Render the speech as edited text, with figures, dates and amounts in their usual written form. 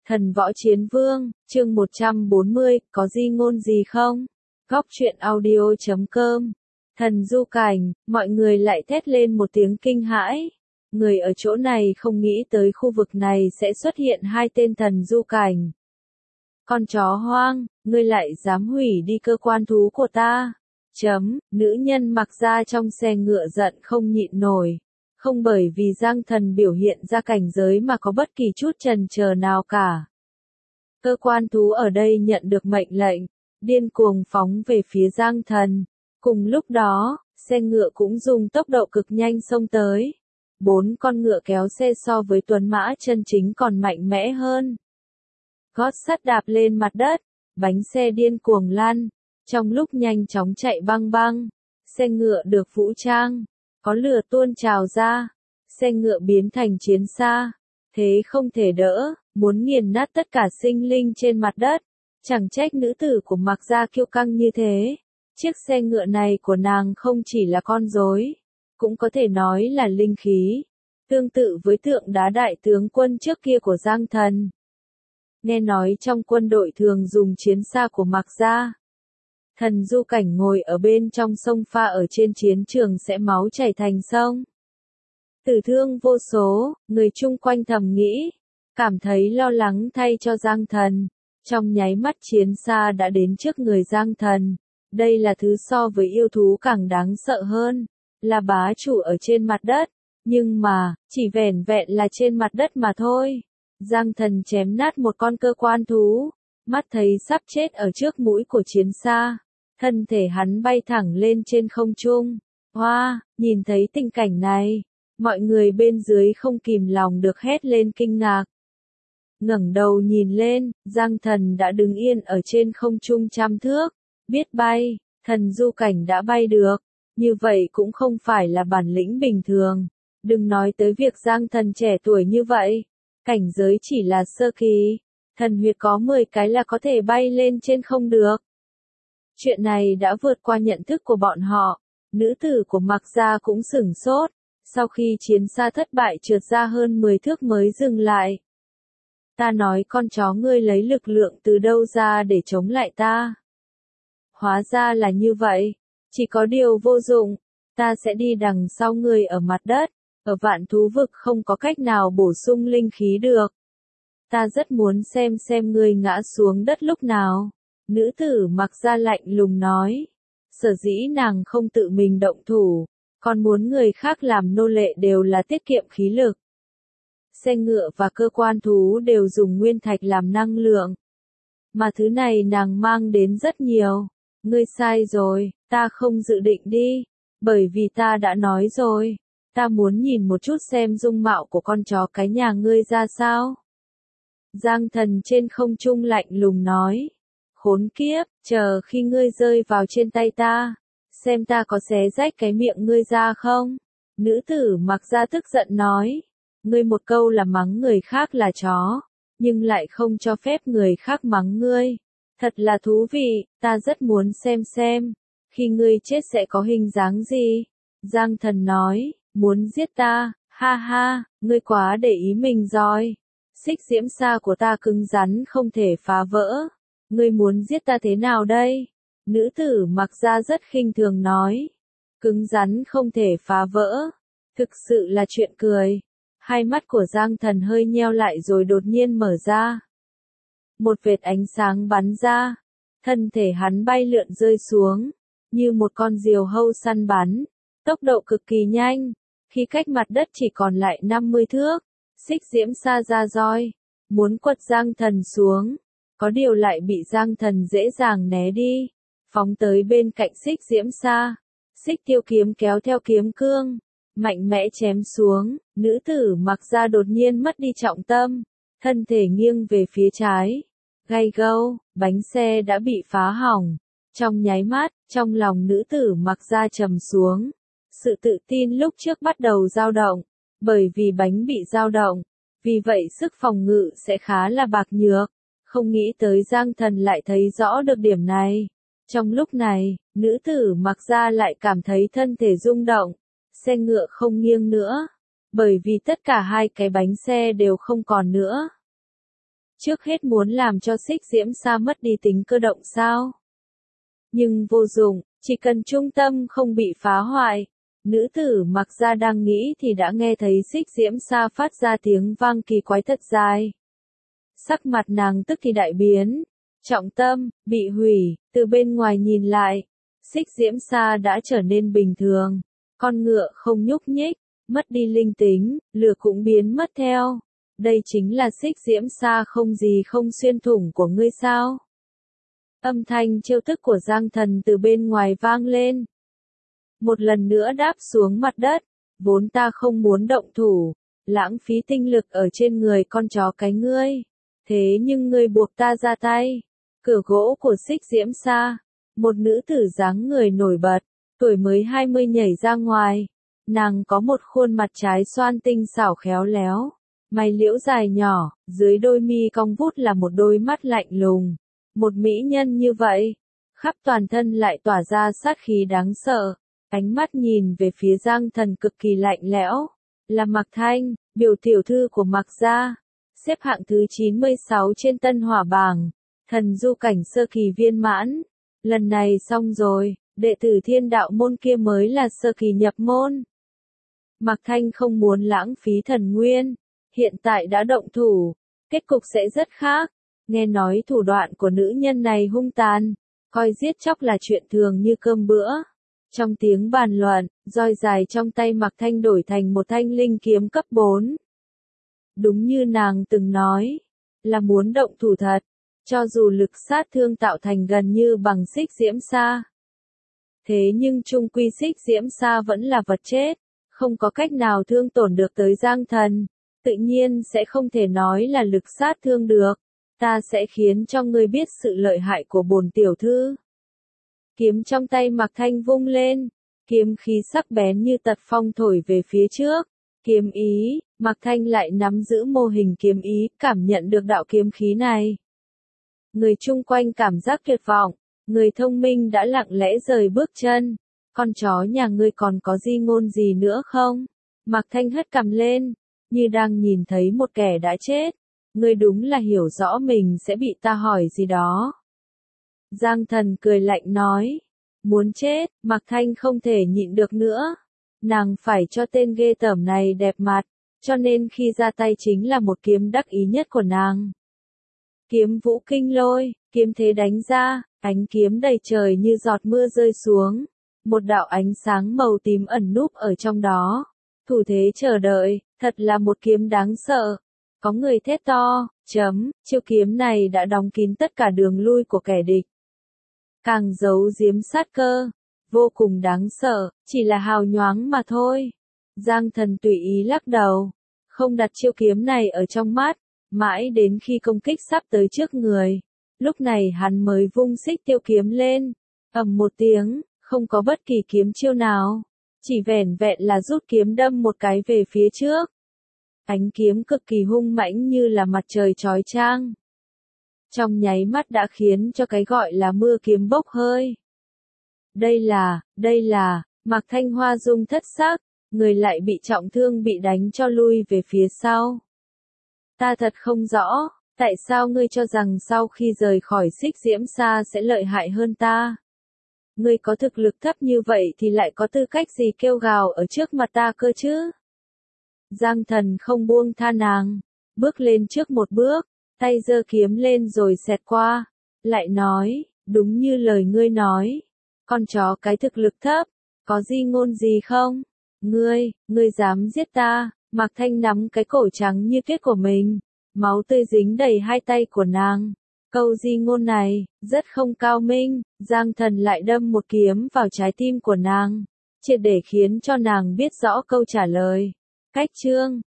Thần Võ Chiến Vương, chương 140, có gì ngôn gì không? Góc truyện audio.com. Thần du cảnh, mọi người lại thét lên một tiếng kinh hãi. Người ở chỗ này không nghĩ tới khu vực này sẽ xuất hiện hai tên thần du cảnh. Con chó hoang, ngươi lại dám hủy đi cơ quan thú của ta. Nữ nhân mặc ra trong xe ngựa giận không nhịn nổi. Không bởi vì Giang Thần biểu hiện ra cảnh giới mà có bất kỳ chút chần chờ nào cả. Cơ quan thú ở đây nhận được mệnh lệnh, điên cuồng phóng về phía Giang Thần. Cùng lúc đó, xe ngựa cũng dùng tốc độ cực nhanh xông tới. 4 con ngựa kéo xe so với tuấn mã chân chính còn mạnh mẽ hơn. Gót sắt đạp lên mặt đất, bánh xe điên cuồng lăn, trong lúc nhanh chóng chạy băng băng. Xe ngựa được vũ trang, có lửa tuôn trào ra, xe ngựa biến thành chiến xa, thế không thể đỡ, muốn nghiền nát tất cả sinh linh trên mặt đất. Chẳng trách nữ tử của Mạc Gia kiêu căng như thế. Chiếc xe ngựa này của nàng không chỉ là con rối, cũng có thể nói là linh khí, tương tự với tượng đá đại tướng quân trước kia của Giang Thần. Nghe nói trong quân đội thường dùng chiến xa của Mạc Gia. Thần du cảnh ngồi ở bên trong sông pha ở trên chiến trường sẽ máu chảy thành sông. Tử thương vô số, người chung quanh thầm nghĩ, cảm thấy lo lắng thay cho Giang Thần. Trong nháy mắt chiến xa đã đến trước người Giang Thần. Đây là thứ so với yêu thú càng đáng sợ hơn, là bá chủ ở trên mặt đất. Nhưng mà, chỉ vẻn vẹn là trên mặt đất mà thôi. Giang Thần chém nát một con cơ quan thú, mắt thấy sắp chết ở trước mũi của chiến xa. Thân thể hắn bay thẳng lên trên không trung. Hoa, nhìn thấy tình cảnh này, mọi người bên dưới không kìm lòng được hét lên kinh ngạc. Ngẩng đầu nhìn lên, Giang Thần đã đứng yên ở trên không trung trăm thước. Biết bay, thần du cảnh đã bay được. Như vậy cũng không phải là bản lĩnh bình thường. Đừng nói tới việc Giang Thần trẻ tuổi như vậy. Cảnh giới chỉ là sơ kỳ. Thần huyệt có 10 cái là có thể bay lên trên không được. Chuyện này đã vượt qua nhận thức của bọn họ. Nữ tử của Mạc Gia cũng sửng sốt. Sau khi chiến xa thất bại trượt ra hơn 10 thước mới dừng lại. Ta nói con chó ngươi lấy lực lượng từ đâu ra để chống lại ta. Hóa ra là như vậy. Chỉ có điều vô dụng. Ta sẽ đi đằng sau ngươi ở mặt đất. Ở vạn thú vực không có cách nào bổ sung linh khí được. Ta rất muốn xem ngươi ngã xuống đất lúc nào. Nữ tử Mạc Gia lạnh lùng nói. Sở dĩ nàng không tự mình động thủ, còn muốn người khác làm nô lệ đều là tiết kiệm khí lực. Xe ngựa và cơ quan thú đều dùng nguyên thạch làm năng lượng. Mà thứ này nàng mang đến rất nhiều. Ngươi sai rồi, ta không dự định đi. Bởi vì ta đã nói rồi, ta muốn nhìn một chút xem dung mạo của con chó cái nhà ngươi ra sao. Giang Thần trên không trung lạnh lùng nói. Khốn kiếp, chờ khi ngươi rơi vào trên tay ta, xem ta có xé rách cái miệng ngươi ra không? Nữ tử Mạc Gia tức giận nói. Ngươi một câu là mắng người khác là chó, nhưng lại không cho phép người khác mắng ngươi. Thật là thú vị, ta rất muốn xem, khi ngươi chết sẽ có hình dáng gì? Giang Thần nói, muốn giết ta, ha ha, ngươi quá để ý mình rồi. Xích diễm sa của ta cứng rắn không thể phá vỡ. Ngươi muốn giết ta thế nào đây? Nữ tử Mạc Gia rất khinh thường nói. Cứng rắn không thể phá vỡ. Thực sự là chuyện cười. Hai mắt của Giang Thần hơi nheo lại rồi đột nhiên mở ra. Một vệt ánh sáng bắn ra. Thân thể hắn bay lượn rơi xuống. Như một con diều hâu săn bắn. Tốc độ cực kỳ nhanh. Khi cách mặt đất chỉ còn lại 50 thước. Xích diễm sa ra roi. Muốn quật Giang Thần xuống. Có điều lại bị Giang Thần dễ dàng né đi. Phóng tới bên cạnh xích diễm sa. Xích tiêu kiếm kéo theo kiếm cương. Mạnh mẽ chém xuống. Nữ tử Mạc Gia đột nhiên mất đi trọng tâm. Thân thể nghiêng về phía trái. Gay gâu, bánh xe đã bị phá hỏng. Trong nháy mắt, trong lòng nữ tử Mạc Gia trầm xuống. Sự tự tin lúc trước bắt đầu dao động. Bởi vì bánh bị dao động. Vì vậy sức phòng ngự sẽ khá là bạc nhược. Không nghĩ tới Giang Thần lại thấy rõ được điểm này. Trong lúc này, nữ tử Mạc Gia lại cảm thấy thân thể rung động. Xe ngựa không nghiêng nữa. Bởi vì tất cả hai cái bánh xe đều không còn nữa. Trước hết muốn làm cho Xích Diễm Sa mất đi tính cơ động sao? Nhưng vô dụng, chỉ cần trung tâm không bị phá hoại. Nữ tử Mặc Gia đang nghĩ thì đã nghe thấy Xích Diễm Sa phát ra tiếng vang kỳ quái thật dài. Sắc mặt nàng tức thì đại biến, trọng tâm, bị hủy, từ bên ngoài nhìn lại. Xích Diễm Sa đã trở nên bình thường, con ngựa không nhúc nhích, mất đi linh tính, lửa cũng biến mất theo. Đây chính là Xích Diễm Sa không gì không xuyên thủng của ngươi sao? Âm thanh trêu tức của Giang Thần từ bên ngoài vang lên. Một lần nữa đáp xuống mặt đất, vốn ta không muốn động thủ, lãng phí tinh lực ở trên người con chó cái ngươi. Thế nhưng ngươi buộc ta ra tay. Cửa gỗ của Xích Diễm Sa, một nữ tử dáng người nổi bật, tuổi mới 20 nhảy ra ngoài. Nàng có một khuôn mặt trái xoan tinh xảo khéo léo, mày liễu dài nhỏ, dưới đôi mi cong vút là một đôi mắt lạnh lùng. Một mỹ nhân như vậy, khắp toàn thân lại tỏa ra sát khí đáng sợ. Ánh mắt nhìn về phía Giang Thần cực kỳ lạnh lẽo. Là Mạc Thanh, biểu tiểu thư của Mạc Gia, xếp hạng thứ 96 trên Tân Hỏa bảng, thần du cảnh sơ kỳ viên mãn. Lần này xong rồi, đệ tử Thiên Đạo môn kia mới là sơ kỳ nhập môn. Mạc Thanh không muốn lãng phí thần nguyên, hiện tại đã động thủ, kết cục sẽ rất khác. Nghe nói thủ đoạn của nữ nhân này hung tàn, coi giết chóc là chuyện thường như cơm bữa. Trong tiếng bàn luận, roi dài trong tay Mạc Thanh đổi thành một thanh linh kiếm cấp 4. Đúng như nàng từng nói, là muốn động thủ thật, cho dù lực sát thương tạo thành gần như bằng Xích Diễm Sa. Thế nhưng chung quy Xích Diễm Sa vẫn là vật chết, không có cách nào thương tổn được tới Giang Thần, tự nhiên sẽ không thể nói là lực sát thương được. Ta sẽ khiến cho ngươi biết sự lợi hại của bổn tiểu thư. Kiếm trong tay Mạc Thanh vung lên, kiếm khí sắc bén như tật phong thổi về phía trước. Kiếm ý, Mạc Thanh lại nắm giữ mô hình kiếm ý, cảm nhận được đạo kiếm khí này. Người chung quanh cảm giác tuyệt vọng, người thông minh đã lặng lẽ rời bước chân. Con chó nhà ngươi còn có di ngôn gì nữa không? Mạc Thanh hất cằm lên, như đang nhìn thấy một kẻ đã chết. Ngươi đúng là hiểu rõ mình sẽ bị ta hỏi gì đó. Giang Thần cười lạnh nói. Muốn chết, Mạc Thanh không thể nhịn được nữa. Nàng phải cho tên ghê tởm này đẹp mặt, cho nên khi ra tay chính là một kiếm đắc ý nhất của nàng. Kiếm vũ kinh lôi, kiếm thế đánh ra, ánh kiếm đầy trời như giọt mưa rơi xuống. Một đạo ánh sáng màu tím ẩn núp ở trong đó. Thủ thế chờ đợi, thật là một kiếm đáng sợ. Có người thét to, chiêu kiếm này đã đóng kín tất cả đường lui của kẻ địch. Càng giấu giếm sát cơ, vô cùng đáng sợ, chỉ là hào nhoáng mà thôi. Giang Thần tùy ý lắc đầu, không đặt chiêu kiếm này ở trong mắt, mãi đến khi công kích sắp tới trước người. Lúc này hắn mới vung xích tiêu kiếm lên, ầm một tiếng, không có bất kỳ kiếm chiêu nào, chỉ vẻn vẹn là rút kiếm đâm một cái về phía trước. Ánh kiếm cực kỳ hung mãnh như là mặt trời chói chang. Trong nháy mắt đã khiến cho cái gọi là mưa kiếm bốc hơi. Đây là, Mạc Thanh Hoa dung thất sắc, người lại bị trọng thương bị đánh cho lui về phía sau. Ta thật không rõ, tại sao ngươi cho rằng sau khi rời khỏi Xích Diễm Sa sẽ lợi hại hơn ta? Ngươi có thực lực thấp như vậy thì lại có tư cách gì kêu gào ở trước mặt ta cơ chứ? Giang Thần không buông tha nàng, bước lên trước một bước, tay giơ kiếm lên rồi xẹt qua, lại nói, đúng như lời ngươi nói, con chó cái thực lực thấp, có di ngôn gì không? Ngươi dám giết ta? Mạc Thanh nắm cái cổ trắng như tuyết của mình, máu tươi dính đầy hai tay của nàng. Câu di ngôn này, rất không cao minh, Giang Thần lại đâm một kiếm vào trái tim của nàng, triệt để khiến cho nàng biết rõ câu trả lời. Cách chương